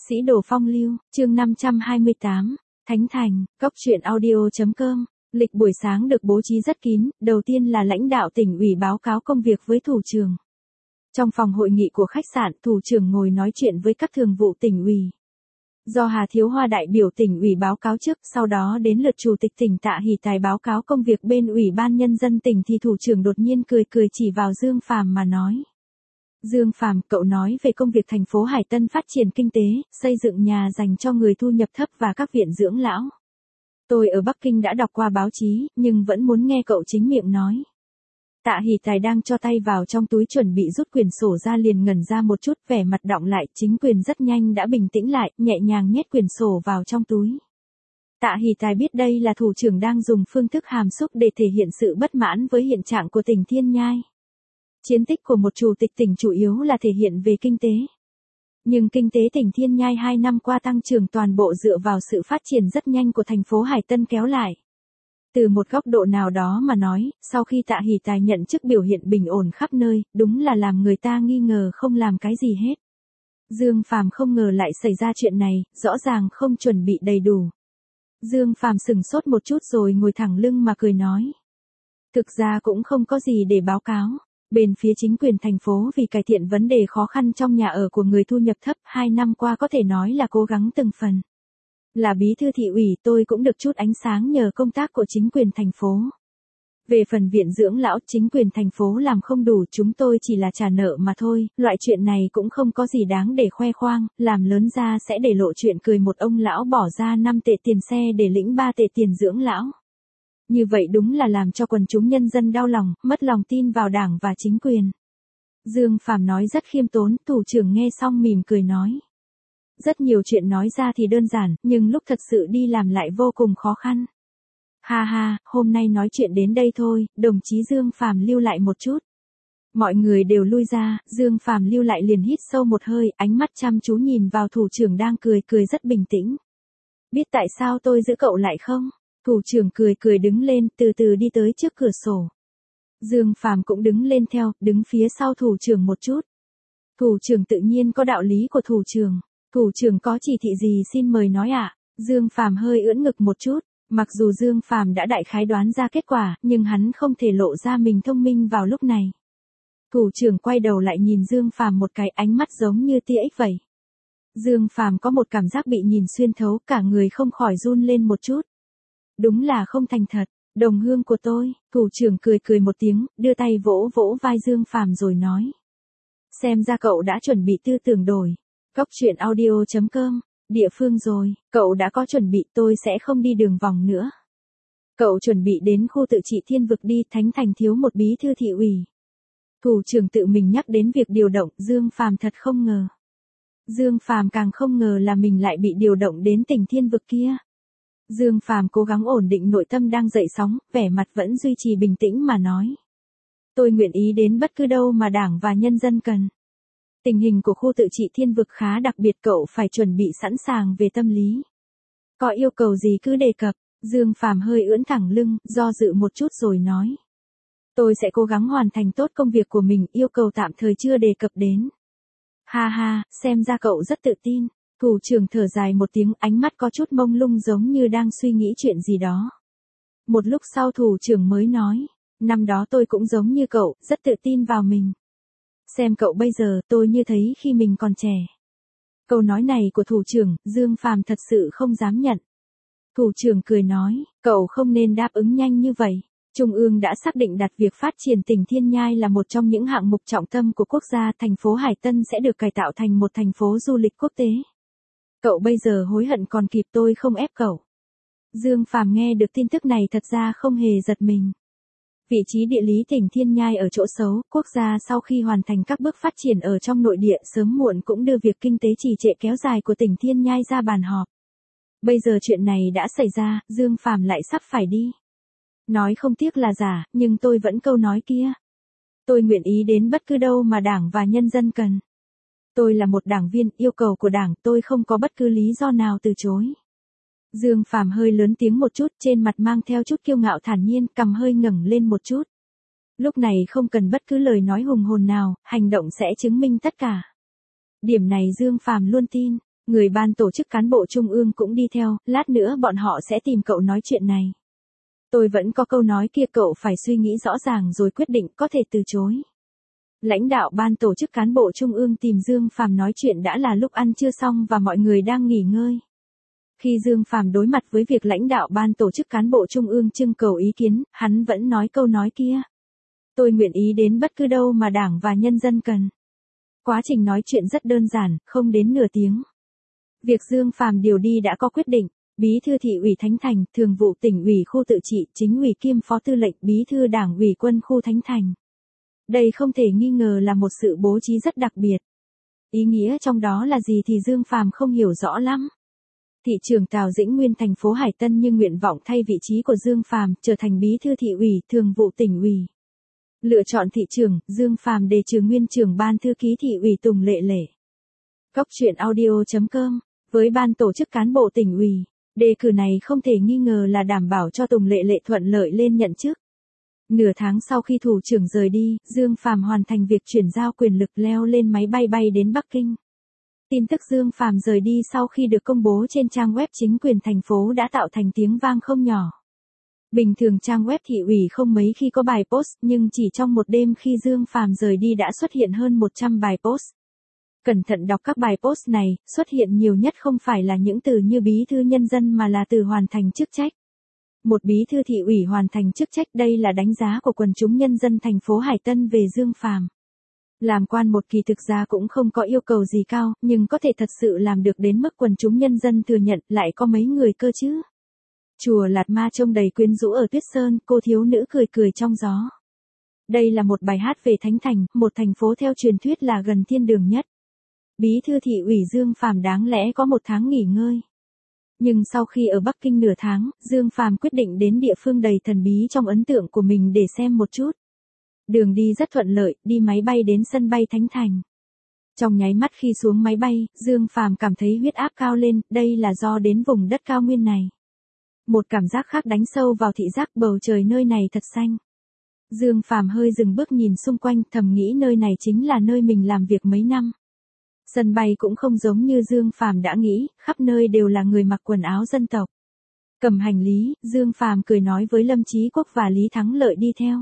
Sĩ đồ phong lưu, chương 528, Thánh Thành, Cốc truyện audio.com. Lịch buổi sáng được bố trí rất kín, đầu tiên là lãnh đạo tỉnh ủy báo cáo công việc với thủ trưởng. Trong phòng hội nghị của khách sạn, thủ trưởng ngồi nói chuyện với các thường vụ tỉnh ủy. Do Hà Thiếu Hoa đại biểu tỉnh ủy báo cáo trước, sau đó đến lượt chủ tịch tỉnh Tạ Hỷ Tài báo cáo công việc bên ủy ban nhân dân tỉnh thì thủ trưởng đột nhiên cười chỉ vào Dương Phàm mà nói. Dương Phàm, cậu nói về công việc thành phố Hải Tân phát triển kinh tế, xây dựng nhà dành cho người thu nhập thấp và các viện dưỡng lão. Tôi ở Bắc Kinh đã đọc qua báo chí, nhưng vẫn muốn nghe cậu chính miệng nói. Tạ Hỷ Tài đang cho tay vào trong túi chuẩn bị rút quyển sổ ra liền ngẩn ra một chút, vẻ mặt đọng lại, chính quyền rất nhanh đã bình tĩnh lại, nhẹ nhàng nhét quyển sổ vào trong túi. Tạ Hỷ Tài biết đây là thủ trưởng đang dùng phương thức hàm xúc để thể hiện sự bất mãn với hiện trạng của tỉnh Thiên Nhai. Chiến tích của một chủ tịch tỉnh chủ yếu là thể hiện về kinh tế. Nhưng kinh tế tỉnh Thiên Nhai 2 năm qua tăng trưởng toàn bộ dựa vào sự phát triển rất nhanh của thành phố Hải Tân kéo lại. Từ một góc độ nào đó mà nói, sau khi Tạ Hỷ Tài nhận chức biểu hiện bình ổn khắp nơi, đúng là làm người ta nghi ngờ không làm cái gì hết. Dương Phàm không ngờ lại xảy ra chuyện này, rõ ràng không chuẩn bị đầy đủ. Dương Phàm sững sốt một chút rồi ngồi thẳng lưng mà cười nói. Thực ra cũng không có gì để báo cáo. Bên phía chính quyền thành phố vì cải thiện vấn đề khó khăn trong nhà ở của người thu nhập thấp 2 năm qua có thể nói là cố gắng từng phần. Là bí thư thị ủy tôi cũng được chút ánh sáng nhờ công tác của chính quyền thành phố. Về phần viện dưỡng lão chính quyền thành phố làm không đủ chúng tôi chỉ là trả nợ mà thôi, loại chuyện này cũng không có gì đáng để khoe khoang, làm lớn ra sẽ để lộ chuyện cười một ông lão bỏ ra 5 tệ tiền xe để lĩnh 3 tệ tiền dưỡng lão. Như vậy đúng là làm cho quần chúng nhân dân đau lòng, mất lòng tin vào đảng và chính quyền. Dương Phàm nói rất khiêm tốn, thủ trưởng nghe xong mỉm cười nói. Rất nhiều chuyện nói ra thì đơn giản, nhưng lúc thật sự đi làm lại vô cùng khó khăn. Ha ha, hôm nay nói chuyện đến đây thôi, đồng chí Dương Phàm lưu lại một chút. Mọi người đều lui ra, Dương Phàm lưu lại liền hít sâu một hơi, ánh mắt chăm chú nhìn vào thủ trưởng đang cười rất bình tĩnh. Biết tại sao tôi giữ cậu lại không? Thủ trưởng cười đứng lên, từ từ đi tới trước cửa sổ. Dương Phàm cũng đứng lên theo, đứng phía sau thủ trưởng một chút. Thủ trưởng tự nhiên có đạo lý của thủ trưởng. Thủ trưởng có chỉ thị gì xin mời nói ạ. Dương Phàm hơi ưỡn ngực một chút. Mặc dù Dương Phàm đã đại khái đoán ra kết quả, nhưng hắn không thể lộ ra mình thông minh vào lúc này. Thủ trưởng quay đầu lại nhìn Dương Phàm một cái, ánh mắt giống như tia ích vậy. Dương Phàm có một cảm giác bị nhìn xuyên thấu, cả người không khỏi run lên một chút. Đúng là không thành thật, đồng hương của tôi. Thủ trưởng cười một tiếng, đưa tay vỗ vai Dương Phàm rồi nói. Xem ra cậu đã chuẩn bị tư tưởng đổi. Cốc truyện audio.com, địa phương rồi, cậu đã có chuẩn bị, tôi sẽ không đi đường vòng nữa. Cậu chuẩn bị đến khu tự trị Thiên Vực đi, Thánh Thành thiếu một bí thư thị ủy. Thủ trưởng tự mình nhắc đến việc điều động, Dương Phàm thật không ngờ. Dương Phàm càng không ngờ là mình lại bị điều động đến tỉnh Thiên Vực kia. Dương Phàm cố gắng ổn định nội tâm đang dậy sóng, vẻ mặt vẫn duy trì bình tĩnh mà nói. Tôi nguyện ý đến bất cứ đâu mà đảng và nhân dân cần. Tình hình của khu tự trị Thiên Vực khá đặc biệt, cậu phải chuẩn bị sẵn sàng về tâm lý. Có yêu cầu gì cứ đề cập. Dương Phàm hơi ưỡn thẳng lưng, do dự một chút rồi nói. Tôi sẽ cố gắng hoàn thành tốt công việc của mình, yêu cầu tạm thời chưa đề cập đến. Ha ha, xem ra cậu rất tự tin. Thủ trưởng thở dài một tiếng, ánh mắt có chút mông lung giống như đang suy nghĩ chuyện gì đó. Một lúc sau thủ trưởng mới nói, năm đó tôi cũng giống như cậu, rất tự tin vào mình. Xem cậu bây giờ, tôi như thấy khi mình còn trẻ. Câu nói này của thủ trưởng, Dương Phàm thật sự không dám nhận. Thủ trưởng cười nói, cậu không nên đáp ứng nhanh như vậy. Trung ương đã xác định đặt việc phát triển tỉnh Thiên Nhai là một trong những hạng mục trọng tâm của quốc gia, thành phố Hải Tân sẽ được cải tạo thành một thành phố du lịch quốc tế. Cậu bây giờ hối hận còn kịp, tôi không ép cậu. Dương Phàm nghe được tin tức này thật ra không hề giật mình. Vị trí địa lý tỉnh Thiên Nhai ở chỗ xấu, quốc gia sau khi hoàn thành các bước phát triển ở trong nội địa sớm muộn cũng đưa việc kinh tế trì trệ kéo dài của tỉnh Thiên Nhai ra bàn họp. Bây giờ chuyện này đã xảy ra, Dương Phàm lại sắp phải đi. Nói không tiếc là giả, nhưng tôi vẫn câu nói kia. Tôi nguyện ý đến bất cứ đâu mà đảng và nhân dân cần. Tôi là một đảng viên, yêu cầu của đảng, tôi không có bất cứ lý do nào từ chối. Dương Phàm hơi lớn tiếng một chút, trên mặt mang theo chút kiêu ngạo thản nhiên, cằm hơi ngẩng lên một chút. Lúc này không cần bất cứ lời nói hùng hồn nào, hành động sẽ chứng minh tất cả. Điểm này Dương Phàm luôn tin. Người ban tổ chức cán bộ trung ương cũng đi theo, lát nữa bọn họ sẽ tìm cậu nói chuyện này. Tôi vẫn có câu nói kia, cậu phải suy nghĩ rõ ràng rồi quyết định, có thể từ chối. Lãnh đạo ban tổ chức cán bộ trung ương tìm Dương Phàm nói chuyện đã là lúc ăn trưa xong và mọi người đang nghỉ ngơi. Khi Dương Phàm đối mặt với việc lãnh đạo ban tổ chức cán bộ trung ương trưng cầu ý kiến, hắn vẫn nói câu nói kia. Tôi nguyện ý đến bất cứ đâu mà Đảng và nhân dân cần. Quá trình nói chuyện rất đơn giản, không đến nửa tiếng. Việc Dương Phàm điều đi đã có quyết định. Bí thư thị ủy Thánh Thành, thường vụ tỉnh ủy khu tự trị, chính ủy kiêm phó tư lệnh, bí thư đảng ủy quân khu Thánh Thành. Đây không thể nghi ngờ là một sự bố trí rất đặc biệt. Ý nghĩa trong đó là gì thì Dương Phàm không hiểu rõ lắm. Thị trưởng Tào Dĩnh Nguyên thành phố Hải Tân nhưng nguyện vọng thay vị trí của Dương Phàm trở thành bí thư thị ủy, thường vụ tỉnh ủy. Lựa chọn thị trưởng, Dương Phàm đề trừ nguyên trưởng ban thư ký thị ủy Tùng Lệ Lệ. Góc truyện audio.com, với ban tổ chức cán bộ tỉnh ủy, đề cử này không thể nghi ngờ là đảm bảo cho Tùng Lệ Lệ thuận lợi lên nhận chức. Nửa tháng sau khi thủ trưởng rời đi, Dương Phàm hoàn thành việc chuyển giao quyền lực leo lên máy bay bay đến Bắc Kinh. Tin tức Dương Phàm rời đi sau khi được công bố trên trang web chính quyền thành phố đã tạo thành tiếng vang không nhỏ. Bình thường trang web thị ủy không mấy khi có bài post, nhưng chỉ trong một đêm khi Dương Phàm rời đi đã xuất hiện hơn 100 bài post. Cẩn thận đọc các bài post này, xuất hiện nhiều nhất không phải là những từ như bí thư nhân dân mà là từ hoàn thành chức trách. Một bí thư thị ủy hoàn thành chức trách, đây là đánh giá của quần chúng nhân dân thành phố Hải Tân về Dương Phàm. Làm quan một kỳ thực ra cũng không có yêu cầu gì cao, nhưng có thể thật sự làm được đến mức quần chúng nhân dân thừa nhận lại có mấy người cơ chứ. Chùa Lạt Ma trông đầy quyến rũ ở Tuyết Sơn, cô thiếu nữ cười cười trong gió. Đây là một bài hát về Thánh Thành, một thành phố theo truyền thuyết là gần thiên đường nhất. Bí thư thị ủy Dương Phàm đáng lẽ có 1 tháng nghỉ ngơi. Nhưng sau khi ở Bắc Kinh nửa tháng, Dương Phàm quyết định đến địa phương đầy thần bí trong ấn tượng của mình để xem một chút. Đường đi rất thuận lợi, đi máy bay đến sân bay Thánh Thành. Trong nháy mắt khi xuống máy bay, Dương Phàm cảm thấy huyết áp cao lên, đây là do đến vùng đất cao nguyên này. Một cảm giác khác đánh sâu vào thị giác, bầu trời nơi này thật xanh. Dương Phàm hơi dừng bước nhìn xung quanh, thầm nghĩ nơi này chính là nơi mình làm việc mấy năm. Sân bay cũng không giống như Dương Phàm đã nghĩ, khắp nơi đều là người mặc quần áo dân tộc. Cầm hành lý, Dương Phàm cười nói với Lâm Chí Quốc và Lý Thắng Lợi đi theo.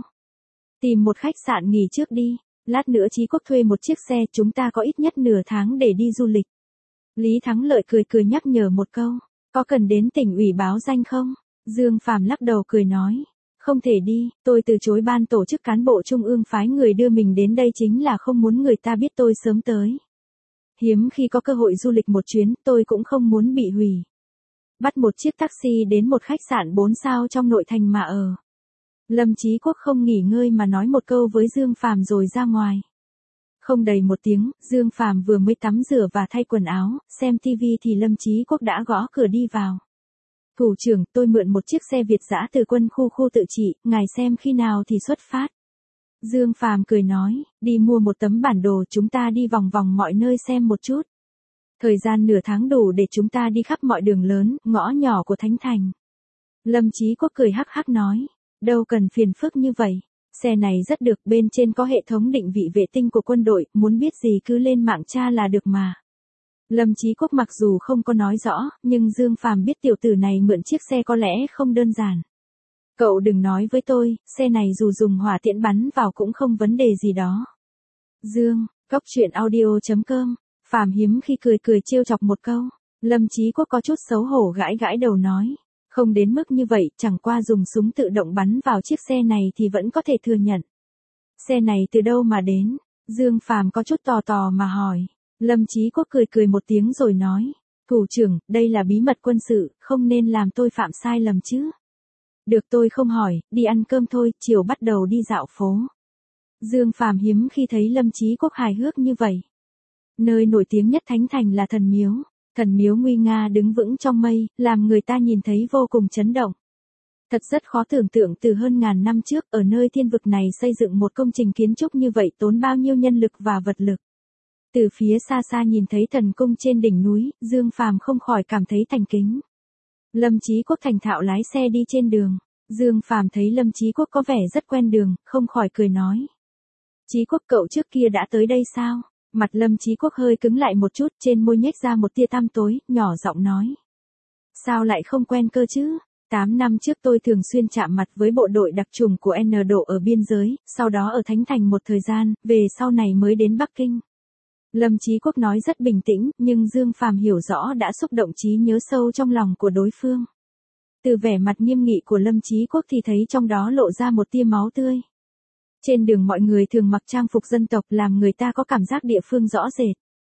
Tìm một khách sạn nghỉ trước đi, lát nữa Chí Quốc thuê một chiếc xe, chúng ta có ít nhất nửa tháng để đi du lịch. Lý Thắng Lợi cười cười nhắc nhở một câu, có cần đến tỉnh ủy báo danh không? Dương Phàm lắc đầu cười nói, không thể đi, tôi từ chối, ban tổ chức cán bộ trung ương phái người đưa mình đến đây chính là không muốn người ta biết tôi sớm tới. Hiếm khi có cơ hội du lịch một chuyến, tôi cũng không muốn bị hủy. Bắt một chiếc taxi đến một khách sạn 4 sao trong nội thành mà ở. Lâm Chí Quốc không nghỉ ngơi mà nói một câu với Dương Phàm rồi ra ngoài. Không đầy 1 tiếng, Dương Phàm vừa mới tắm rửa và thay quần áo, xem TV thì Lâm Chí Quốc đã gõ cửa đi vào. Thủ trưởng, tôi mượn một chiếc xe Việt dã từ quân khu tự trị, ngài xem khi nào thì xuất phát. Dương Phàm cười nói, đi mua một tấm bản đồ, chúng ta đi vòng vòng mọi nơi xem một chút. Thời gian nửa tháng đủ để chúng ta đi khắp mọi đường lớn, ngõ nhỏ của Thánh Thành. Lâm Chí Quốc cười hắc hắc nói, đâu cần phiền phức như vậy. Xe này rất được, bên trên có hệ thống định vị vệ tinh của quân đội, muốn biết gì cứ lên mạng tra là được mà. Lâm Chí Quốc mặc dù không có nói rõ, nhưng Dương Phàm biết tiểu tử này mượn chiếc xe có lẽ không đơn giản. Cậu đừng nói với tôi, xe này dù dùng hỏa tiễn bắn vào cũng không vấn đề gì đó. Dương, góc truyện audio.com, Phàm hiếm khi cười cười trêu chọc một câu. Lâm Chí Quốc có chút xấu hổ gãi gãi đầu nói, không đến mức như vậy, chẳng qua dùng súng tự động bắn vào chiếc xe này thì vẫn có thể thừa nhận. Xe này từ đâu mà đến? Dương Phàm có chút tò tò mà hỏi. Lâm Chí Quốc cười cười một tiếng rồi nói, thủ trưởng, đây là bí mật quân sự, không nên làm tôi phạm sai lầm chứ. Được, tôi không hỏi, đi ăn cơm thôi, chiều bắt đầu đi dạo phố. Dương Phàm hiếm khi thấy Lâm Chí Quốc hài hước như vậy. Nơi nổi tiếng nhất Thánh Thành là thần miếu. Thần miếu nguy nga đứng vững trong mây, làm người ta nhìn thấy vô cùng chấn động. Thật rất khó tưởng tượng từ hơn ngàn năm trước, ở nơi thiên vực này xây dựng một công trình kiến trúc như vậy tốn bao nhiêu nhân lực và vật lực. Từ phía xa xa nhìn thấy thần cung trên đỉnh núi, Dương Phàm không khỏi cảm thấy thành kính. Lâm Chí Quốc thành thạo lái xe đi trên đường. Dương Phàm thấy Lâm Chí Quốc có vẻ rất quen đường, không khỏi cười nói. Chí Quốc, cậu trước kia đã tới đây sao? Mặt Lâm Chí Quốc hơi cứng lại một chút, trên môi nhếch ra một tia tăm tối, nhỏ giọng nói. Sao lại không quen cơ chứ? 8 năm trước tôi thường xuyên chạm mặt với bộ đội đặc chủng của N Độ ở biên giới, sau đó ở Thánh Thành một thời gian, về sau này mới đến Bắc Kinh. Lâm Chí Quốc nói rất bình tĩnh, nhưng Dương Phàm hiểu rõ đã xúc động trí nhớ sâu trong lòng của đối phương. Từ vẻ mặt nghiêm nghị của Lâm Chí Quốc thì thấy trong đó lộ ra một tia máu tươi. Trên đường mọi người thường mặc trang phục dân tộc làm người ta có cảm giác địa phương rõ rệt.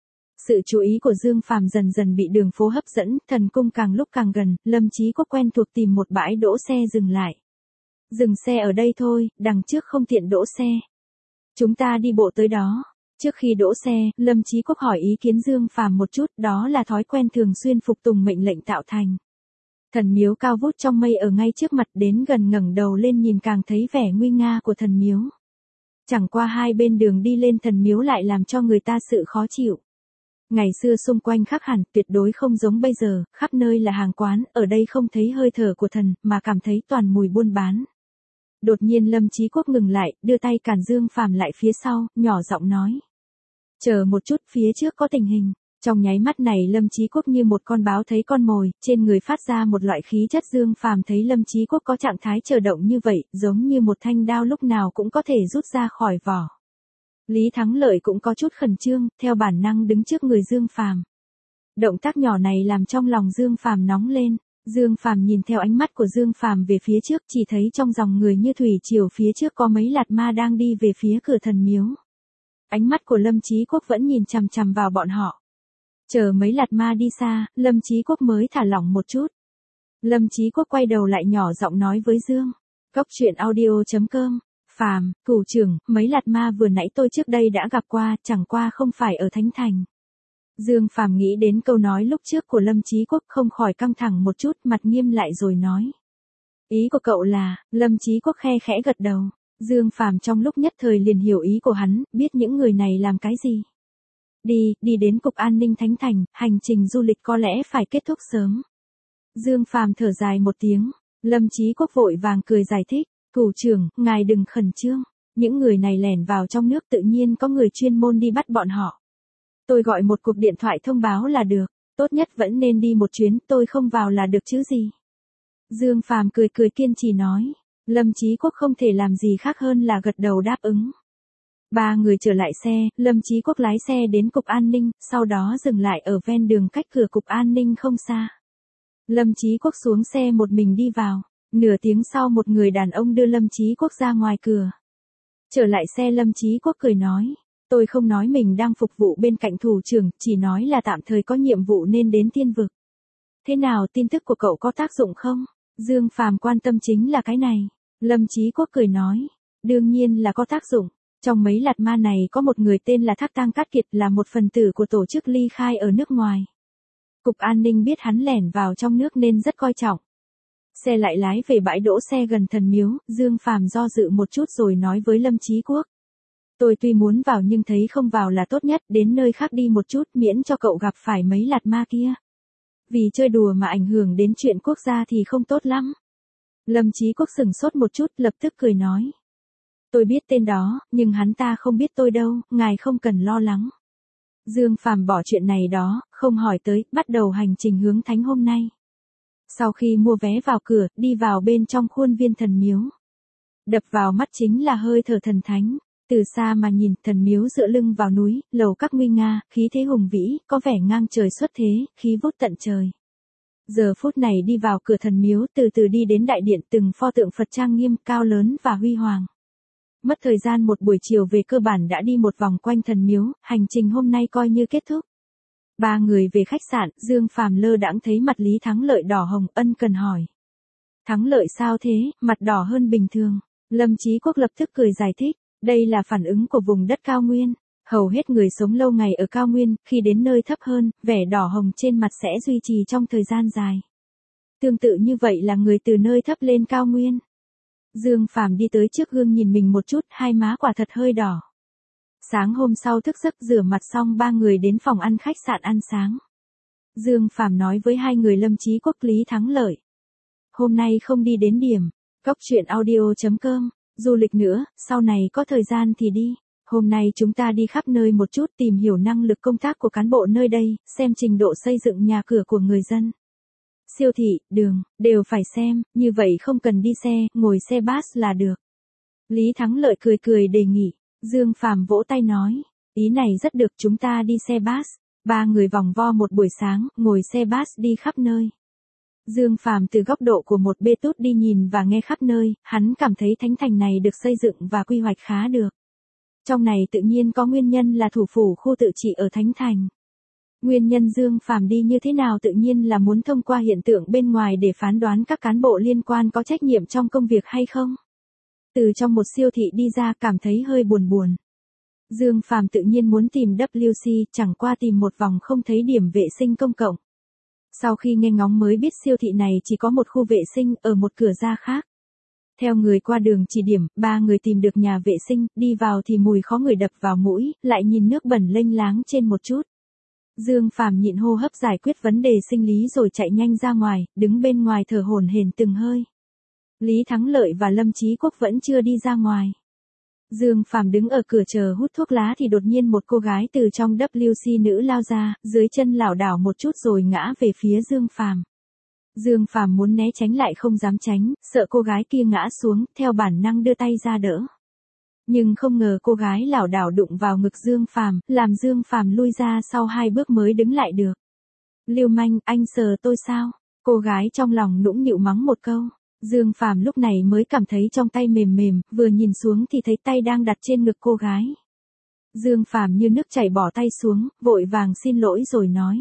Sự chú ý của Dương Phàm dần dần bị đường phố hấp dẫn, thần cung càng lúc càng gần, Lâm Chí Quốc quen thuộc tìm một bãi đỗ xe dừng lại. Dừng xe ở đây thôi, đằng trước không tiện đỗ xe. Chúng ta đi bộ tới đó. Trước khi đỗ xe, Lâm Chí Quốc hỏi ý kiến Dương Phàm một chút, đó là thói quen thường xuyên phục tùng mệnh lệnh tạo thành. Thần miếu cao vút trong mây ở ngay trước mặt, đến gần ngẩng đầu lên nhìn càng thấy vẻ nguy nga của thần miếu. Chẳng qua hai bên đường đi lên thần miếu lại làm cho người ta sự khó chịu. Ngày xưa xung quanh khác hẳn, tuyệt đối không giống bây giờ, khắp nơi là hàng quán, ở đây không thấy hơi thở của thần, mà cảm thấy toàn mùi buôn bán. Đột nhiên Lâm Chí Quốc ngừng lại, đưa tay cản Dương Phàm lại phía sau, nhỏ giọng nói. Chờ một chút, phía trước có tình hình. Trong nháy mắt này Lâm Chí Quốc như một con báo thấy con mồi, trên người phát ra một loại khí chất. Dương Phàm thấy Lâm Chí Quốc có trạng thái chờ động như vậy, giống như một thanh đao lúc nào cũng có thể rút ra khỏi vỏ. Lý Thắng Lợi cũng có chút khẩn trương, theo bản năng đứng trước người Dương Phàm. Động tác nhỏ này làm trong lòng Dương Phàm nóng lên. Dương Phàm nhìn theo ánh mắt của Dương Phàm về phía trước, chỉ thấy trong dòng người như thủy triều phía trước có mấy lạt ma đang đi về phía cửa thần miếu. Ánh mắt của Lâm Chí Quốc vẫn nhìn chằm chằm vào bọn họ. Chờ mấy lạt ma đi xa, Lâm Chí Quốc mới thả lỏng một chút. Lâm Chí Quốc quay đầu lại nhỏ giọng nói với Dương. Cốc truyện audio.com. Phàm, thủ trưởng, mấy lạt ma vừa nãy tôi trước đây đã gặp qua, chẳng qua không phải ở Thánh Thành. Dương Phàm nghĩ đến câu nói lúc trước của Lâm Chí Quốc không khỏi căng thẳng một chút, mặt nghiêm lại rồi nói. Ý của cậu là, Lâm Chí Quốc khe khẽ gật đầu. Dương Phàm trong lúc nhất thời liền hiểu ý của hắn, biết những người này làm cái gì. Đi đến Cục An ninh Thánh Thành, hành trình du lịch có lẽ phải kết thúc sớm. Dương Phàm thở dài một tiếng, Lâm Chí Quốc vội vàng cười giải thích, thủ trưởng, ngài đừng khẩn trương, những người này lẻn vào trong nước tự nhiên có người chuyên môn đi bắt bọn họ. Tôi gọi một cuộc điện thoại thông báo là được, tốt nhất vẫn nên đi một chuyến, tôi không vào là được chứ gì. Dương Phàm cười kiên trì nói, Lâm Chí Quốc không thể làm gì khác hơn là gật đầu đáp ứng. Ba người trở lại xe, Lâm Chí Quốc lái xe đến Cục An ninh, sau đó dừng lại ở ven đường cách cửa Cục An ninh không xa. Lâm Chí Quốc xuống xe một mình đi vào, nửa tiếng sau một người đàn ông đưa Lâm Chí Quốc ra ngoài cửa. Trở lại xe Lâm Chí Quốc cười nói, tôi không nói mình đang phục vụ bên cạnh thủ trưởng, chỉ nói là tạm thời có nhiệm vụ nên đến Tiên Vực. Thế nào, tin tức của cậu có tác dụng không? Dương Phàm quan tâm chính là cái này. Lâm Chí Quốc cười nói, đương nhiên là có tác dụng. Trong mấy lạt ma này có một người tên là Thác Tang Cát Kiệt, là một phần tử của tổ chức ly khai ở nước ngoài. Cục An ninh biết hắn lẻn vào trong nước nên rất coi trọng. Xe lại lái về bãi đỗ xe gần thần miếu, Dương Phàm do dự một chút rồi nói với Lâm Chí Quốc. Tôi tuy muốn vào nhưng thấy không vào là tốt nhất, đến nơi khác đi một chút miễn cho cậu gặp phải mấy lạt ma kia. Vì chơi đùa mà ảnh hưởng đến chuyện quốc gia thì không tốt lắm. Lâm Chí Quốc sửng sốt một chút, lập tức cười nói. Tôi biết tên đó, nhưng hắn ta không biết tôi đâu, ngài không cần lo lắng. Dương Phàm bỏ chuyện này đó, không hỏi tới, bắt đầu hành trình hướng Thánh hôm nay. Sau khi mua vé vào cửa, đi vào bên trong khuôn viên thần miếu. Đập vào mắt chính là hơi thở thần thánh. Từ xa mà nhìn, thần miếu dựa lưng vào núi, lầu các nguy nga, khí thế hùng vĩ, có vẻ ngang trời xuất thế, khí vút tận trời. Giờ phút này đi vào cửa thần miếu, từ từ đi đến đại điện, từng pho tượng Phật trang nghiêm, cao lớn và huy hoàng. Mất thời gian một buổi chiều về cơ bản đã đi một vòng quanh thần miếu, hành trình hôm nay coi như kết thúc. Ba người về khách sạn, Dương Phàm lơ đãng thấy mặt Lý Thắng Lợi đỏ hồng, ân cần hỏi. Thắng Lợi sao thế, mặt đỏ hơn bình thường. Lâm Chí Quốc lập tức cười giải thích, đây là phản ứng của vùng đất cao nguyên. Hầu hết người sống lâu ngày ở cao nguyên, khi đến nơi thấp hơn, vẻ đỏ hồng trên mặt sẽ duy trì trong thời gian dài. Tương tự như vậy là người từ nơi thấp lên cao nguyên. Dương Phàm đi tới trước gương nhìn mình một chút, hai má quả thật hơi đỏ. Sáng hôm sau thức giấc rửa mặt xong ba người đến phòng ăn khách sạn ăn sáng. Dương Phàm nói với hai người Lâm Chí Quốc, Lý Thắng Lợi. Hôm nay không đi đến điểm, cốc truyện audio.com, du lịch nữa, sau này có thời gian thì đi. Hôm nay chúng ta đi khắp nơi một chút tìm hiểu năng lực công tác của cán bộ nơi đây, xem trình độ xây dựng nhà cửa của người dân. Siêu thị, đường, đều phải xem, như vậy không cần đi xe, ngồi xe bus là được. Lý Thắng Lợi cười cười đề nghị, Dương Phàm vỗ tay nói, ý này rất được, chúng ta đi xe bus. Ba người vòng vo một buổi sáng, ngồi xe bus đi khắp nơi. Dương Phàm từ góc độ của một bê tút đi nhìn và nghe khắp nơi, hắn cảm thấy thánh thành này được xây dựng và quy hoạch khá được. Trong này tự nhiên có nguyên nhân là thủ phủ khu tự trị ở Thánh Thành. Nguyên nhân Dương Phàm đi như thế nào tự nhiên là muốn thông qua hiện tượng bên ngoài để phán đoán các cán bộ liên quan có trách nhiệm trong công việc hay không. Từ trong một siêu thị đi ra cảm thấy hơi buồn buồn. Dương Phàm tự nhiên muốn tìm WC, chẳng qua tìm một vòng không thấy điểm vệ sinh công cộng. Sau khi nghe ngóng mới biết siêu thị này chỉ có một khu vệ sinh ở một cửa ra khác. Theo người qua đường chỉ điểm, ba người tìm được nhà vệ sinh, đi vào thì mùi khó ngửi đập vào mũi, lại nhìn nước bẩn lênh láng trên một chút. Dương Phàm nhịn hô hấp giải quyết vấn đề sinh lý rồi chạy nhanh ra ngoài, đứng bên ngoài thở hổn hển từng hơi. Lý Thắng Lợi và Lâm Chí Quốc vẫn chưa đi ra ngoài. Dương Phàm đứng ở cửa chờ hút thuốc lá thì đột nhiên một cô gái từ trong WC nữ lao ra, dưới chân lảo đảo một chút rồi ngã về phía Dương Phàm. Dương Phàm muốn né tránh lại không dám tránh, sợ cô gái kia ngã xuống, theo bản năng đưa tay ra đỡ. Nhưng không ngờ cô gái lảo đảo đụng vào ngực Dương Phàm, làm Dương Phàm lui ra sau 2 bước mới đứng lại được. Lưu manh, anh sờ tôi sao? Cô gái trong lòng nũng nịu mắng một câu. Dương Phàm lúc này mới cảm thấy trong tay mềm mềm, vừa nhìn xuống thì thấy tay đang đặt trên ngực cô gái. Dương Phàm như nước chảy bỏ tay xuống, vội vàng xin lỗi rồi nói.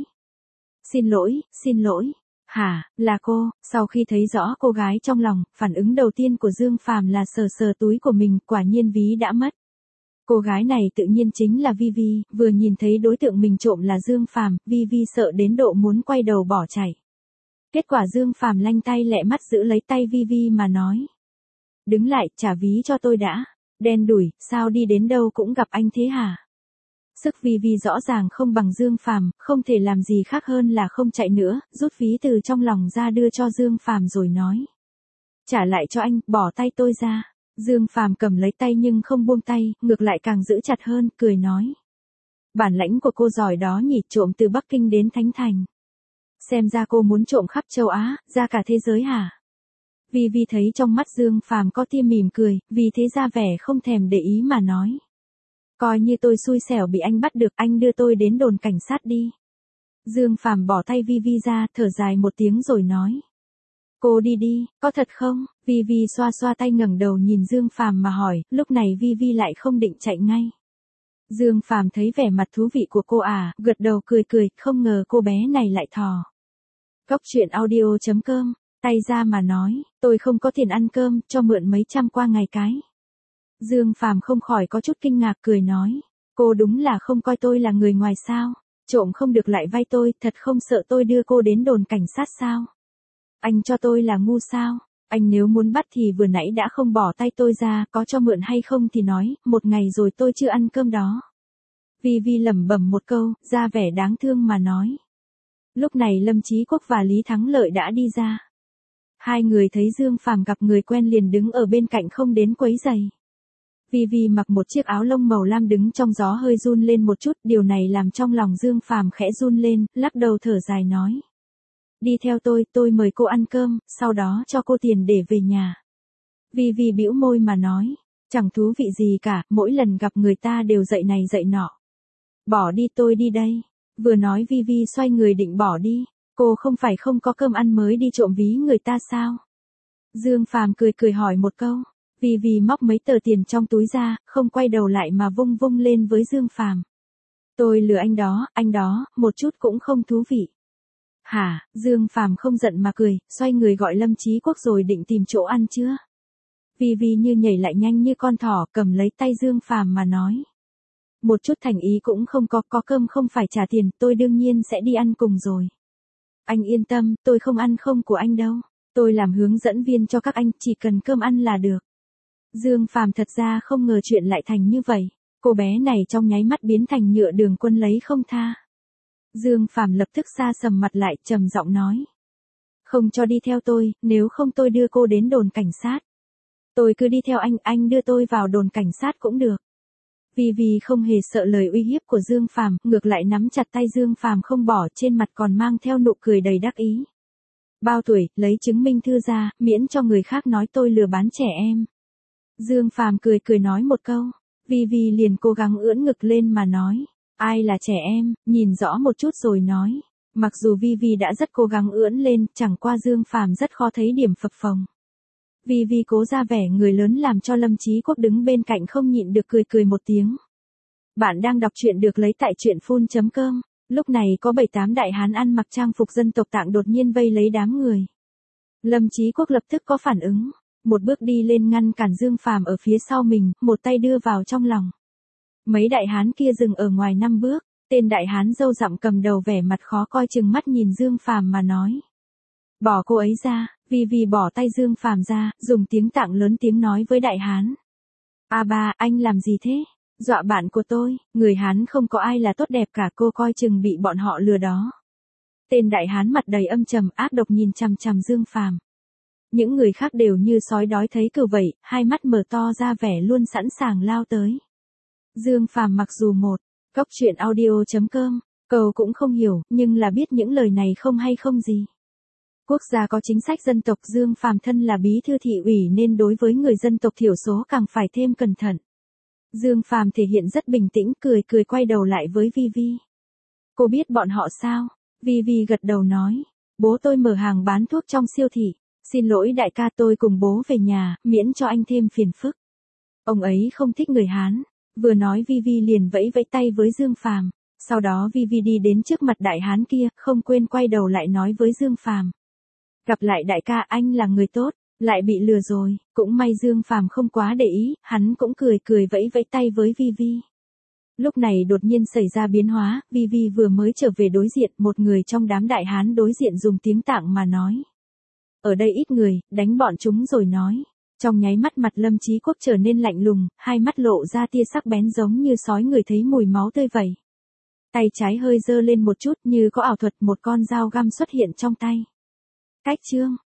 Xin lỗi. Hả, là cô? Sau khi thấy rõ cô gái trong lòng, phản ứng đầu tiên của Dương Phàm là sờ sờ túi của mình, quả nhiên ví đã mất. Cô gái này tự nhiên chính là Vivi, vừa nhìn thấy đối tượng mình trộm là Dương Phàm, Vivi sợ đến độ muốn quay đầu bỏ chạy. Kết quả Dương Phàm lanh tay lẹ mắt giữ lấy tay Vivi mà nói. Đứng lại, trả ví cho tôi đã. Đen đủi, sao đi đến đâu cũng gặp anh thế hả? Sức Vivi rõ ràng không bằng Dương Phàm, không thể làm gì khác hơn là không chạy nữa, rút ví từ trong lòng ra đưa cho Dương Phàm rồi nói. Trả lại cho anh, bỏ tay tôi ra. Dương Phàm cầm lấy tay nhưng không buông tay, ngược lại càng giữ chặt hơn, cười nói. Bản lãnh của cô giỏi đó nhỉ, trộm từ Bắc Kinh đến Thánh Thành. Xem ra cô muốn trộm khắp châu Á, ra cả thế giới hả? Vivi thấy trong mắt Dương Phàm có tia mỉm cười, vì thế ra vẻ không thèm để ý mà nói. Coi như tôi xui xẻo bị anh bắt được, anh đưa tôi đến đồn cảnh sát đi. Dương Phàm bỏ tay Vivi ra, thở dài một tiếng rồi nói. Cô đi đi, có thật không? Vivi xoa xoa tay ngẩng đầu nhìn Dương Phàm mà hỏi, lúc này Vivi lại không định chạy ngay. Dương Phàm thấy vẻ mặt thú vị của cô gật đầu cười cười, không ngờ cô bé này lại thò. Góc truyện audio.com, tay ra mà nói, tôi không có tiền ăn cơm, cho mượn mấy trăm qua ngày cái. Dương Phàm không khỏi có chút kinh ngạc cười nói, cô đúng là không coi tôi là người ngoài sao, trộm không được lại vay tôi, thật không sợ tôi đưa cô đến đồn cảnh sát sao? Anh cho tôi là ngu sao? Anh nếu muốn bắt thì vừa nãy đã không bỏ tay tôi ra, có cho mượn hay không thì nói, một ngày rồi tôi chưa ăn cơm đó. Vivi lẩm bẩm một câu, ra vẻ đáng thương mà nói. Lúc này Lâm Chí Quốc và Lý Thắng Lợi đã đi ra. Hai người thấy Dương Phàm gặp người quen liền đứng ở bên cạnh không đến quấy rầy. Vivi mặc một chiếc áo lông màu lam đứng trong gió hơi run lên một chút, điều này làm trong lòng Dương Phàm khẽ run lên, lắc đầu thở dài nói. Đi theo tôi mời cô ăn cơm, sau đó cho cô tiền để về nhà. Vivi bĩu môi mà nói, chẳng thú vị gì cả, mỗi lần gặp người ta đều dậy này dậy nọ. Bỏ đi, tôi đi đây. Vừa nói Vivi xoay người định bỏ đi, cô không phải không có cơm ăn mới đi trộm ví người ta sao? Dương Phàm cười cười hỏi một câu, Vivi móc mấy tờ tiền trong túi ra, không quay đầu lại mà vung vung lên với Dương Phàm. Tôi lừa anh đó, một chút cũng không thú vị. Hả, Dương Phàm không giận mà cười, xoay người gọi Lâm Chí Quốc rồi định tìm chỗ ăn chưa? Vivi như nhảy lại nhanh như con thỏ, cầm lấy tay Dương Phàm mà nói. Một chút thành ý cũng không có cơm không phải trả tiền, tôi đương nhiên sẽ đi ăn cùng rồi. Anh yên tâm, tôi không ăn không của anh đâu. Tôi làm hướng dẫn viên cho các anh, chỉ cần cơm ăn là được. Dương Phàm thật ra không ngờ chuyện lại thành như vậy. Cô bé này trong nháy mắt biến thành nhựa đường quân lấy không tha. Dương Phàm lập tức xa sầm mặt lại, trầm giọng nói. Không cho đi theo tôi, nếu không tôi đưa cô đến đồn cảnh sát. Tôi cứ đi theo anh đưa tôi vào đồn cảnh sát cũng được. Vi Vi không hề sợ lời uy hiếp của Dương Phàm, ngược lại nắm chặt tay Dương Phàm không bỏ, trên mặt còn mang theo nụ cười đầy đắc ý. Bao tuổi, lấy chứng minh thư ra, miễn cho người khác nói tôi lừa bán trẻ em. Dương Phàm cười cười nói một câu, Vi Vi liền cố gắng ưỡn ngực lên mà nói, ai là trẻ em, nhìn rõ một chút rồi nói. Mặc dù Vi Vi đã rất cố gắng ưỡn lên, chẳng qua Dương Phàm rất khó thấy điểm phập phồng. Vi Vi cố ra vẻ người lớn làm cho Lâm Chí Quốc đứng bên cạnh không nhịn được cười cười một tiếng. Bạn đang đọc truyện được lấy tại truyện.com. Lúc này có 7-8 đại hán ăn mặc trang phục dân tộc Tạng đột nhiên vây lấy đám người. Lâm Chí Quốc lập tức có phản ứng, một bước đi lên ngăn cản Dương Phàm ở phía sau mình, một tay đưa vào trong lòng. Mấy đại hán kia dừng ở ngoài 5 bước, tên đại hán râu rậm cầm đầu vẻ mặt khó coi chừng mắt nhìn Dương Phàm mà nói. Bỏ cô ấy ra. Vi Vi bỏ tay Dương Phàm ra, dùng tiếng Tạng lớn tiếng nói với đại hán. A ba, anh làm gì thế? Dọa bạn của tôi, người hán không có ai là tốt đẹp cả, cô coi chừng bị bọn họ lừa đó. Tên đại hán mặt đầy âm trầm ác độc nhìn chằm chằm Dương Phàm. Những người khác đều như sói đói thấy cừu vậy, hai mắt mở to ra vẻ luôn sẵn sàng lao tới. Dương Phàm mặc dù góc truyện audio.com, câu cũng không hiểu, nhưng là biết những lời này không hay không gì. Quốc gia có chính sách dân tộc, Dương Phàm thân là bí thư thị ủy nên đối với người dân tộc thiểu số càng phải thêm cẩn thận. Dương Phàm thể hiện rất bình tĩnh, cười cười quay đầu lại với Vi Vi. Cô biết bọn họ sao? Vi Vi gật đầu nói. Bố tôi mở hàng bán thuốc trong siêu thị. Xin lỗi đại ca, tôi cùng bố về nhà, miễn cho anh thêm phiền phức. Ông ấy không thích người Hán. Vừa nói Vi Vi liền vẫy vẫy tay với Dương Phàm. Sau đó Vi Vi đi đến trước mặt đại hán kia, không quên quay đầu lại nói với Dương Phàm. Gặp lại đại ca, anh là người tốt, lại bị lừa rồi, cũng may Dương Phàm không quá để ý, hắn cũng cười cười vẫy vẫy tay với Vi Vi. Lúc này đột nhiên xảy ra biến hóa, Vi Vi vừa mới trở về đối diện, một người trong đám đại hán đối diện dùng tiếng Tạng mà nói. Ở đây ít người, đánh bọn chúng rồi nói. Trong nháy mắt mặt Lâm Chí Quốc trở nên lạnh lùng, hai mắt lộ ra tia sắc bén giống như sói người thấy mùi máu tươi vậy. Tay trái hơi giơ lên một chút như có ảo thuật, một con dao găm xuất hiện trong tay. Cách chương